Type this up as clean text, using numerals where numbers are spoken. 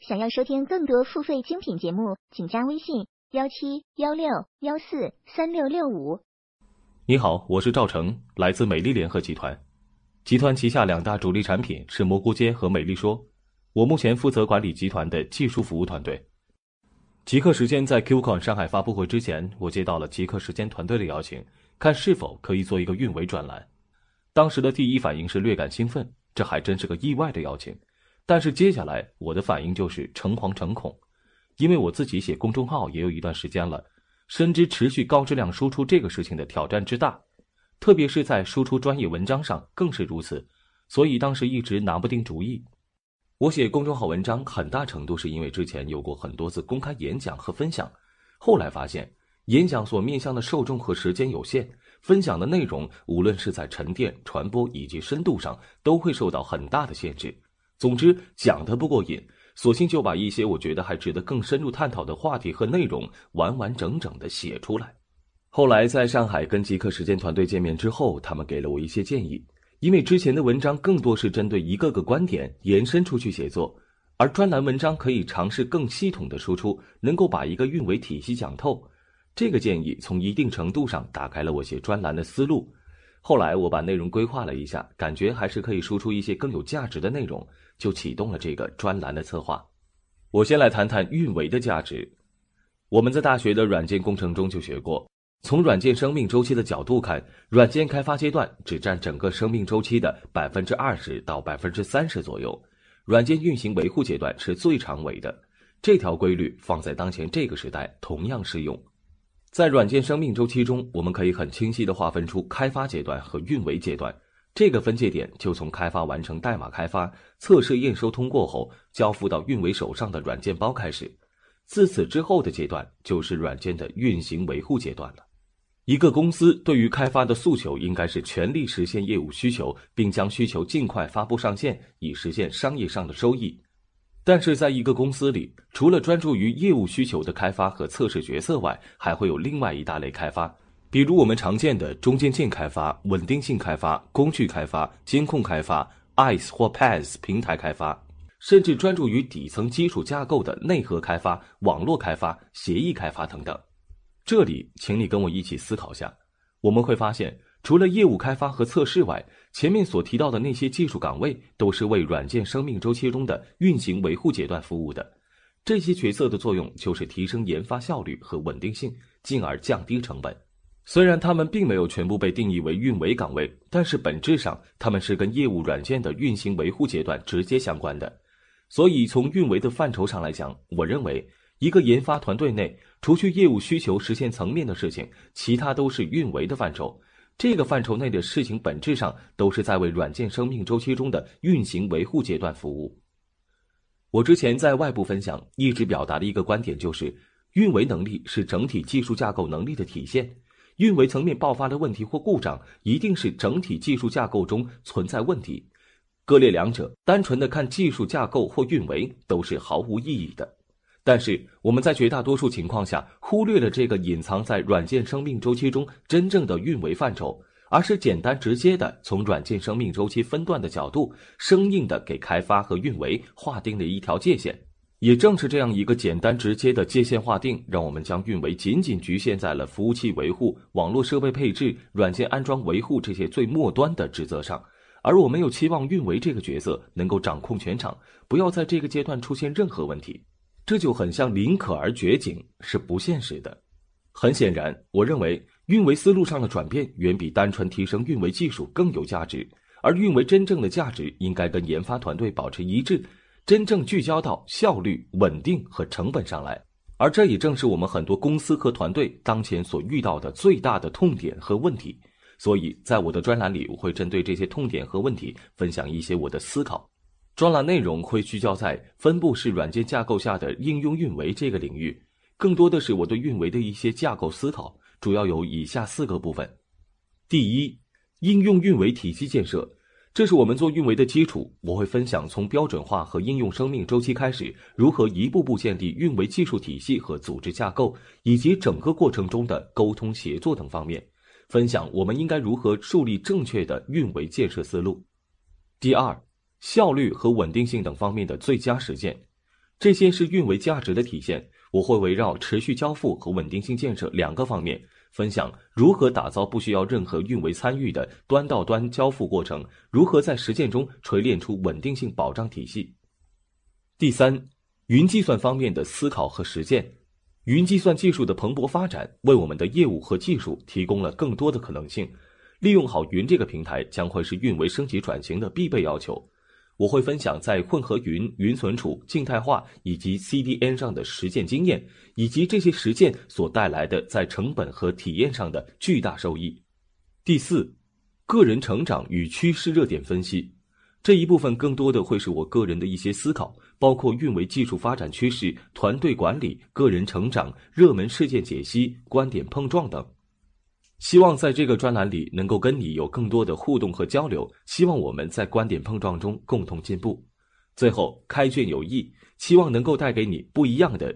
想要收听更多付费精品节目，请加微信1716143665。 你好，我是赵成，来自美丽联合集团。集团旗下2大主力产品是蘑菇街和美丽说。我目前负责管理集团的技术服务团队。极客时间在 QCon 上海发布会之前，我接到了极客时间团队的邀请，看是否可以做一个运维专栏。当时的第一反应是略感兴奋，这还真是个意外的邀请。但是接下来我的反应就是诚惶诚恐，因为我自己写公众号也有一段时间了，深知持续高质量输出这个事情的挑战之大，特别是在输出专业文章上更是如此，所以当时一直拿不定主意。我写公众号文章很大程度是因为之前有过很多次公开演讲和分享，后来发现演讲所面向的受众和时间有限，分享的内容无论是在沉淀、传播以及深度上都会受到很大的限制。总之讲得不过瘾，索性就把一些我觉得还值得更深入探讨的话题和内容完完整整地写出来。后来在上海跟极客时间团队见面之后，他们给了我一些建议，因为之前的文章更多是针对一个个观点延伸出去写作，而专栏文章可以尝试更系统的输出，能够把一个运维体系讲透。这个建议从一定程度上打开了我写专栏的思路。后来我把内容规划了一下，感觉还是可以输出一些更有价值的内容，就启动了这个专栏的策划。我先来谈谈运维的价值。我们在大学的软件工程中就学过，从软件生命周期的角度看，软件开发阶段只占整个生命周期的 20% 到 30% 左右，软件运行维护阶段是最长尾的。这条规律放在当前这个时代同样适用。在软件生命周期中，我们可以很清晰地划分出开发阶段和运维阶段，这个分界点就从开发完成代码开发、测试验收通过后交付到运维手上的软件包开始。自此之后的阶段就是软件的运行维护阶段了。一个公司对于开发的诉求应该是全力实现业务需求，并将需求尽快发布上线，以实现商业上的收益。但是在一个公司里，除了专注于业务需求的开发和测试角色外，还会有另外一大类开发，比如我们常见的中间件开发、稳定性开发、工具开发、监控开发、IaaS 或 PaaS 平台开发，甚至专注于底层基础架构的内核开发、网络开发、协议开发等等。这里请你跟我一起思考下，我们会发现除了业务开发和测试外，前面所提到的那些技术岗位都是为软件生命周期中的运行维护阶段服务的。这些角色的作用就是提升研发效率和稳定性，进而降低成本。虽然他们并没有全部被定义为运维岗位，但是本质上他们是跟业务软件的运行维护阶段直接相关的。所以从运维的范畴上来讲，我认为一个研发团队内，除去业务需求实现层面的事情，其他都是运维的范畴。这个范畴内的事情本质上都是在为软件生命周期中的运行维护阶段服务。我之前在外部分享一直表达的一个观点就是，运维能力是整体技术架构能力的体现，运维层面爆发的问题或故障一定是整体技术架构中存在问题，割裂两者，单纯的看技术架构或运维都是毫无意义的。但是我们在绝大多数情况下忽略了这个隐藏在软件生命周期中真正的运维范畴，而是简单直接的从软件生命周期分段的角度，生硬的给开发和运维划定了一条界限。也正是这样一个简单直接的界限划定，让我们将运维仅仅局限在了服务器维护、网络设备配置、软件安装维护这些最末端的职责上，而我们又期望运维这个角色能够掌控全场，不要在这个阶段出现任何问题。这就很像林可儿绝景，是不现实的。很显然，我认为运维思路上的转变远比单纯提升运维技术更有价值，而运维真正的价值应该跟研发团队保持一致，真正聚焦到效率、稳定和成本上来。而这也正是我们很多公司和团队当前所遇到的最大的痛点和问题。所以在我的专栏里，我会针对这些痛点和问题分享一些我的思考。专栏内容会聚焦在分布式软件架构下的应用运维这个领域，更多的是我对运维的一些架构思考，主要有以下4个部分。第一，应用运维体系建设，这是我们做运维的基础。我会分享从标准化和应用生命周期开始，如何一步步建立运维技术体系和组织架构，以及整个过程中的沟通协作等方面，分享我们应该如何树立正确的运维建设思路。第二，效率和稳定性等方面的最佳实践。 这些是运维价值的体现。我会围绕持续交付和稳定性建设两个方面，分享如何打造不需要任何运维参与的端到端交付过程，如何在实践中锤炼出稳定性保障体系。第三，云计算方面的思考和实践。云计算技术的蓬勃发展，为我们的业务和技术提供了更多的可能性。利用好云这个平台将会是运维升级转型的必备要求。我会分享在混合云、云存储、静态化以及 CDN 上的实践经验，以及这些实践所带来的在成本和体验上的巨大收益。第四，个人成长与趋势热点分析。这一部分更多的会是我个人的一些思考，包括运维技术发展趋势、团队管理、个人成长、热门事件解析、观点碰撞等。希望在这个专栏里能够跟你有更多的互动和交流，希望我们在观点碰撞中共同进步。最后，开卷有益，期望能够带给你不一样的